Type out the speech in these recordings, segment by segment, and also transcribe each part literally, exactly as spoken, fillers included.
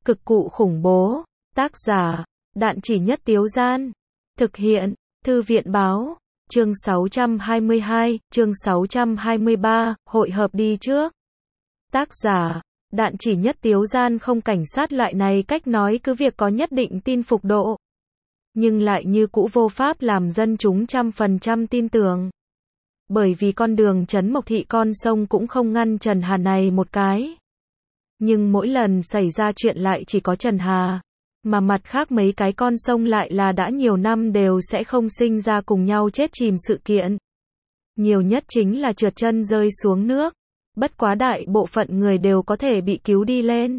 Cực cụ khủng bố. Tác giả, Đạn Chỉ Nhất Tiếu Gian. Thực hiện, Thư viện Báo. Chương sáu trăm hai mươi hai, chương sáu trăm hai mươi ba, hội hợp đi trước. Tác giả, Đạn Chỉ Nhất Tiếu Gian. Không, cảnh sát loại này cách nói cứ việc có nhất định tin phục độ, nhưng lại như cũ vô pháp làm dân chúng trăm phần trăm tin tưởng. Bởi vì con đường trấn Mộc Thị con sông cũng không ngăn Trần Hà này một cái. Nhưng mỗi lần xảy ra chuyện lại chỉ có Trần Hà, mà mặt khác mấy cái con sông lại là đã nhiều năm đều sẽ không sinh ra cùng nhau chết chìm sự kiện. Nhiều nhất chính là trượt chân rơi xuống nước, bất quá đại bộ phận người đều có thể bị cứu đi lên.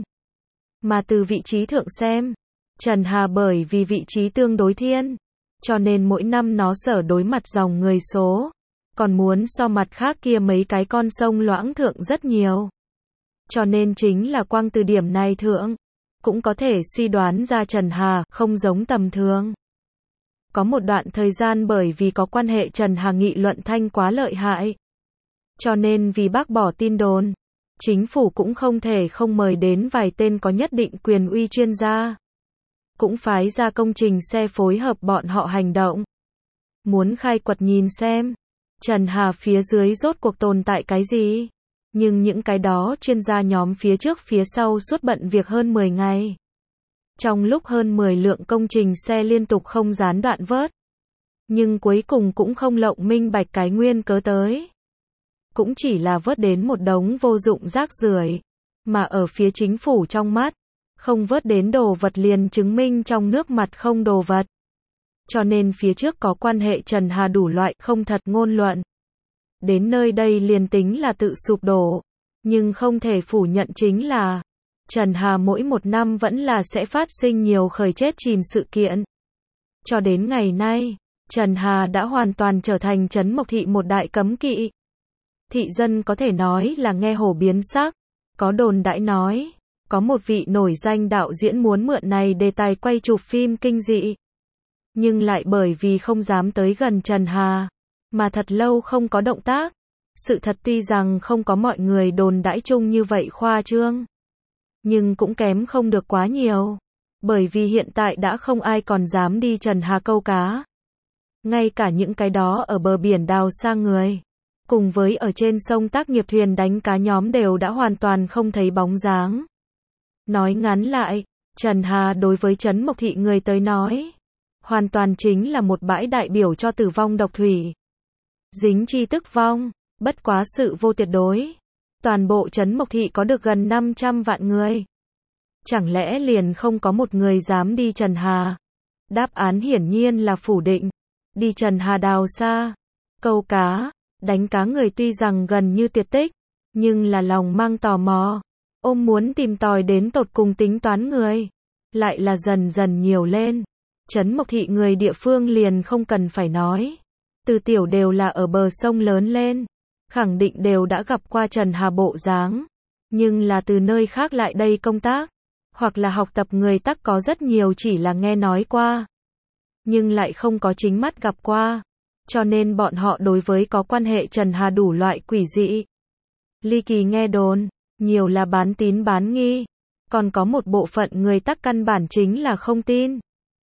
Mà từ vị trí thượng xem, Trần Hà bởi vì vị trí tương đối thiên, cho nên mỗi năm nó sở đối mặt dòng người số, còn muốn so mặt khác kia mấy cái con sông loãng thượng rất nhiều. Cho nên chính là quang từ điểm này thượng, cũng có thể suy đoán ra Trần Hà không giống tầm thường. Có một đoạn thời gian bởi vì có quan hệ Trần Hà nghị luận thanh quá lợi hại, cho nên vì bác bỏ tin đồn, chính phủ cũng không thể không mời đến vài tên có nhất định quyền uy chuyên gia, cũng phái ra công trình xe phối hợp bọn họ hành động, muốn khai quật nhìn xem Trần Hà phía dưới rốt cuộc tồn tại cái gì. Nhưng những cái đó chuyên gia nhóm phía trước phía sau suốt bận việc hơn mười ngày. Trong lúc hơn mười lượng công trình xe liên tục không gián đoạn vớt, nhưng cuối cùng cũng không lộng minh bạch cái nguyên cớ tới. Cũng chỉ là vớt đến một đống vô dụng rác rưởi, mà ở phía chính phủ trong mắt, không vớt đến đồ vật liền chứng minh trong nước mặt không đồ vật. Cho nên phía trước có quan hệ Trần Hà đủ loại không thật ngôn luận. Đến nơi đây liền tính là tự sụp đổ, nhưng không thể phủ nhận chính là Trần Hà mỗi một năm vẫn là sẽ phát sinh nhiều khởi chết chìm sự kiện. Cho đến ngày nay, Trần Hà đã hoàn toàn trở thành trấn Mộc Thị một đại cấm kỵ. Thị dân có thể nói là nghe hổ biến sắc, có đồn đãi nói, có một vị nổi danh đạo diễn muốn mượn này đề tài quay chụp phim kinh dị. Nhưng lại bởi vì không dám tới gần Trần Hà, mà thật lâu không có động tác. Sự thật tuy rằng không có mọi người đồn đãi chung như vậy khoa trương, nhưng cũng kém không được quá nhiều. Bởi vì hiện tại đã không ai còn dám đi Trần Hà câu cá. Ngay cả những cái đó ở bờ biển đào xa người, cùng với ở trên sông tác nghiệp thuyền đánh cá nhóm đều đã hoàn toàn không thấy bóng dáng. Nói ngắn lại, Trần Hà đối với trấn Mộc Thị người tới nói, hoàn toàn chính là một bãi đại biểu cho tử vong độc thủy. Dính chi tức vong, bất quá sự vô tuyệt đối. Toàn bộ trấn Mộc Thị có được gần năm trăm vạn người. Chẳng lẽ liền không có một người dám đi Trần Hà? Đáp án hiển nhiên là phủ định. Đi Trần Hà đào xa, câu cá, đánh cá người tuy rằng gần như tuyệt tích, nhưng là lòng mang tò mò, ôm muốn tìm tòi đến tột cùng tính toán người, lại là dần dần nhiều lên. Trấn Mộc Thị người địa phương liền không cần phải nói. Từ tiểu đều là ở bờ sông lớn lên, khẳng định đều đã gặp qua Trần Hà bộ dáng. Nhưng là từ nơi khác lại đây công tác, hoặc là học tập người tắc có rất nhiều chỉ là nghe nói qua, nhưng lại không có chính mắt gặp qua. Cho nên bọn họ đối với có quan hệ Trần Hà đủ loại quỷ dị, ly kỳ nghe đồn, nhiều là bán tín bán nghi. Còn có một bộ phận người tắc căn bản chính là không tin.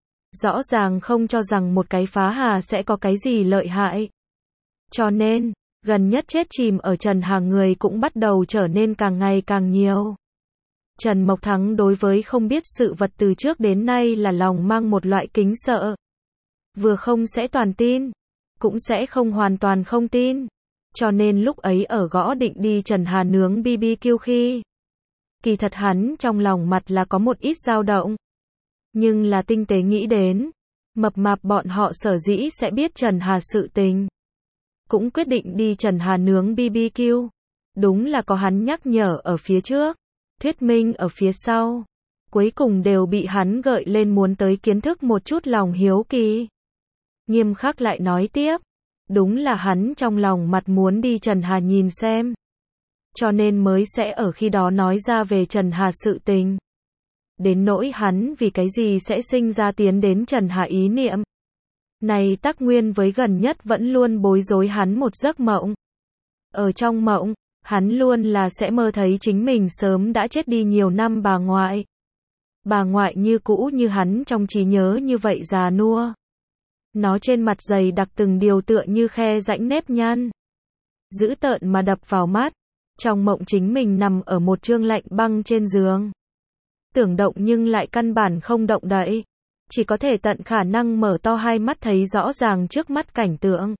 Rõ ràng không cho rằng một cái phá hà sẽ có cái gì lợi hại. Cho nên, gần nhất chết chìm ở Trần Hà người cũng bắt đầu trở nên càng ngày càng nhiều. Trần Mộc Thắng đối với không biết sự vật từ trước đến nay là lòng mang một loại kính sợ. Vừa không sẽ toàn tin, cũng sẽ không hoàn toàn không tin. Cho nên lúc ấy ở gõ định đi Trần Hà nướng bê bê kiu khi, kỳ thật hắn trong lòng mặt là có một ít dao động. Nhưng là tinh tế nghĩ đến, mập mạp bọn họ sở dĩ sẽ biết Trần Hà sự tình, cũng quyết định đi Trần Hà nướng bê bê kiu. Đúng là có hắn nhắc nhở ở phía trước, thuyết minh ở phía sau. Cuối cùng đều bị hắn gợi lên muốn tới kiến thức một chút lòng hiếu kỳ. Nghiêm khắc lại nói tiếp, đúng là hắn trong lòng mặt muốn đi Trần Hà nhìn xem. Cho nên mới sẽ ở khi đó nói ra về Trần Hà sự tình. Đến nỗi hắn vì cái gì sẽ sinh ra tiến đến Trần Hà ý niệm. Này tắc nguyên với gần nhất vẫn luôn bối rối hắn một giấc mộng. Ở trong mộng, hắn luôn là sẽ mơ thấy chính mình sớm đã chết đi nhiều năm bà ngoại. Bà ngoại như cũ như hắn trong trí nhớ như vậy già nua. Nó trên mặt dày đặc từng điều tựa như khe rãnh nếp nhăn. Dữ tợn mà đập vào mắt. Trong mộng chính mình nằm ở một trương lạnh băng trên giường. Tưởng động nhưng lại căn bản không động đậy. Chỉ có thể tận khả năng mở to hai mắt thấy rõ ràng trước mắt cảnh tượng.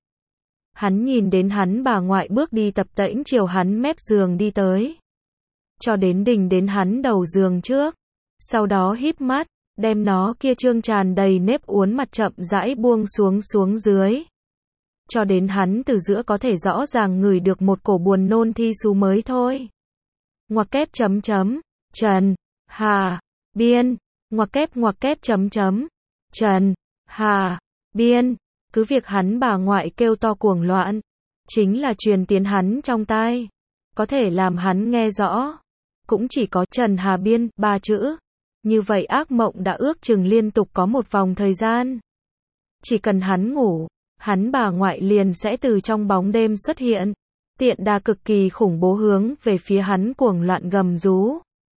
Hắn nhìn đến hắn bà ngoại bước đi tập tễnh chiều hắn mép giường đi tới. Cho đến đỉnh đến hắn đầu giường trước. Sau đó híp mắt, đem nó kia trương tràn đầy nếp uốn mặt chậm rãi buông xuống xuống dưới. Cho đến hắn từ giữa có thể rõ ràng ngửi được một cổ buồn nôn thi xú mới thôi. Ngoặc kép chấm chấm, Trần, Hà, Biên, ngoặc kép ngoặc kép chấm chấm, Trần, Hà, Biên, cứ việc hắn bà ngoại kêu to cuồng loạn, chính là truyền tiến hắn trong tai, có thể làm hắn nghe rõ, cũng chỉ có Trần Hà Biên, ba chữ. Như vậy ác mộng đã ước chừng liên tục có một vòng thời gian. Chỉ cần hắn ngủ, hắn bà ngoại liền sẽ từ trong bóng đêm xuất hiện, tiện đà cực kỳ khủng bố hướng về phía hắn cuồng loạn gầm rú.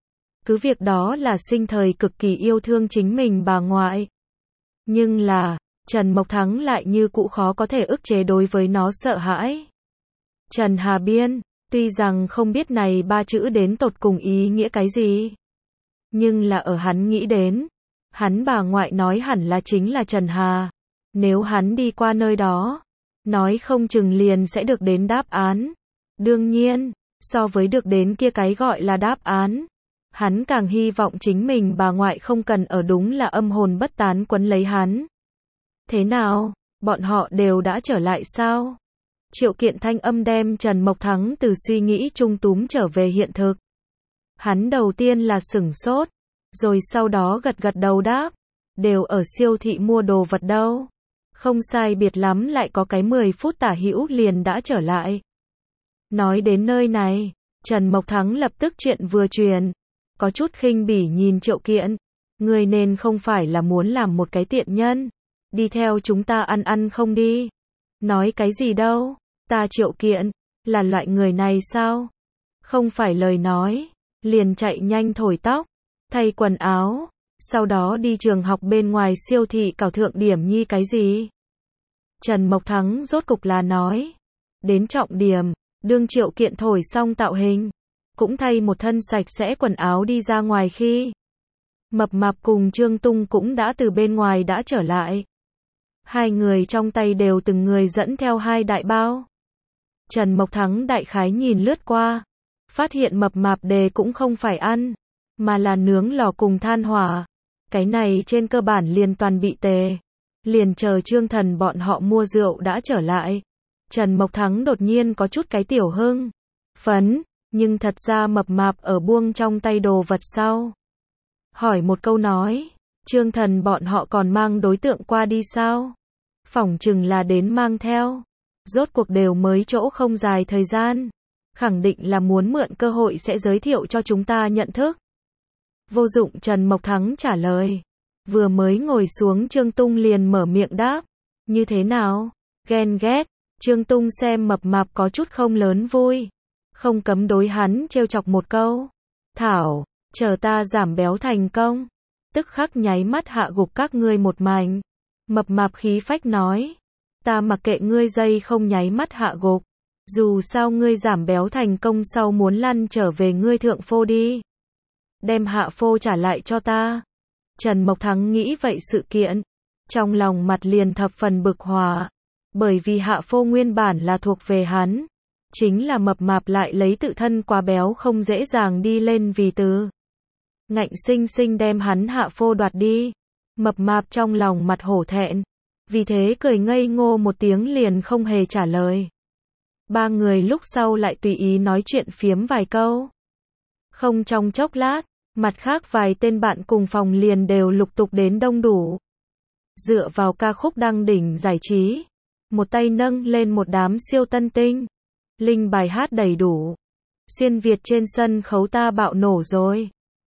Cứ việc đó là sinh thời cực kỳ yêu thương chính mình bà ngoại. Nhưng là, Trần Mộc Thắng lại như cũ khó có thể ức chế đối với nó sợ hãi. Trần Hà Biên, tuy rằng không biết này ba chữ đến tột cùng ý nghĩa cái gì. Nhưng là ở hắn nghĩ đến, hắn bà ngoại nói hẳn là chính là Trần Hà. Nếu hắn đi qua nơi đó, nói không chừng liền sẽ được đến đáp án. Đương nhiên, so với được đến kia cái gọi là đáp án, hắn càng hy vọng chính mình bà ngoại không cần ở đúng là âm hồn bất tán quấn lấy hắn. Thế nào, bọn họ đều đã trở lại sao? Triệu Kiện thanh âm đem Trần Mộc Thắng từ suy nghĩ trung túm trở về hiện thực. Hắn đầu tiên là sửng sốt, rồi sau đó gật gật đầu đáp, đều ở siêu thị mua đồ vật đâu. Không sai biệt lắm lại có cái mười phút tả hữu liền đã trở lại. Nói đến nơi này, Trần Mộc Thắng lập tức chuyện vừa truyền, có chút khinh bỉ nhìn Triệu Kiện, người nên không phải là muốn làm một cái tiện nhân, đi theo chúng ta ăn ăn không đi. Nói cái gì đâu, ta Triệu Kiện, là loại người này sao? Không phải lời nói, liền chạy nhanh thổi tóc, thay quần áo, sau đó đi trường học bên ngoài siêu thị cào thượng điểm nhi cái gì. Trần Mộc Thắng rốt cục là nói, đến trọng điểm, đương Triệu Kiện thổi xong tạo hình, cũng thay một thân sạch sẽ quần áo đi ra ngoài khi. Mập Mạp cùng Trương Tung cũng đã từ bên ngoài đã trở lại. Hai người trong tay đều từng người dẫn theo hai đại bao. Trần Mộc Thắng đại khái nhìn lướt qua, phát hiện Mập Mạp đề cũng không phải ăn, mà là nướng lò cùng than hỏa. Cái này trên cơ bản liền toàn bị tề. Liền chờ Trương Thần bọn họ mua rượu đã trở lại. Trần Mộc Thắng đột nhiên có chút cái tiểu hưng phấn, nhưng thật ra Mập Mạp ở buông trong tay đồ vật sau. Hỏi một câu nói, Trương Thần bọn họ còn mang đối tượng qua đi sao? Phỏng chừng là đến mang theo. Rốt cuộc đều mới chỗ không dài thời gian. Khẳng định là muốn mượn cơ hội sẽ giới thiệu cho chúng ta nhận thức. Vô dụng Trần Mộc Thắng trả lời. Vừa mới ngồi xuống Trương Tung liền mở miệng đáp. Như thế nào? Ghen ghét. Trương Tung xem Mập Mạp có chút không lớn vui. Không cấm đối hắn trêu chọc một câu. Thảo, chờ ta giảm béo thành công. Tức khắc nháy mắt hạ gục các ngươi một mảnh. Mập Mạp khí phách nói. Ta mặc kệ ngươi dây không nháy mắt hạ gục. Dù sao ngươi giảm béo thành công sau muốn lăn trở về ngươi thượng phô đi. Đem hạ phô trả lại cho ta. Trần Mộc Thắng nghĩ vậy sự kiện. Trong lòng mặt liền thập phần bực hỏa. Bởi vì hạ phô nguyên bản là thuộc về hắn. Chính là Mập Mạp lại lấy tự thân quá béo không dễ dàng đi lên vì từ. Ngạnh sinh sinh đem hắn hạ phô đoạt đi. Mập Mạp trong lòng mặt hổ thẹn. Vì thế cười ngây ngô một tiếng liền không hề trả lời. Ba người lúc sau lại tùy ý nói chuyện phiếm vài câu. Không trong chốc lát, mặt khác vài tên bạn cùng phòng liền đều lục tục đến đông đủ. Dựa vào ca khúc đăng đỉnh giải trí, một tay nâng lên một đám siêu tân tinh. Linh bài hát đầy đủ. Xuyên Việt trên sân khấu ta bạo nổ rồi.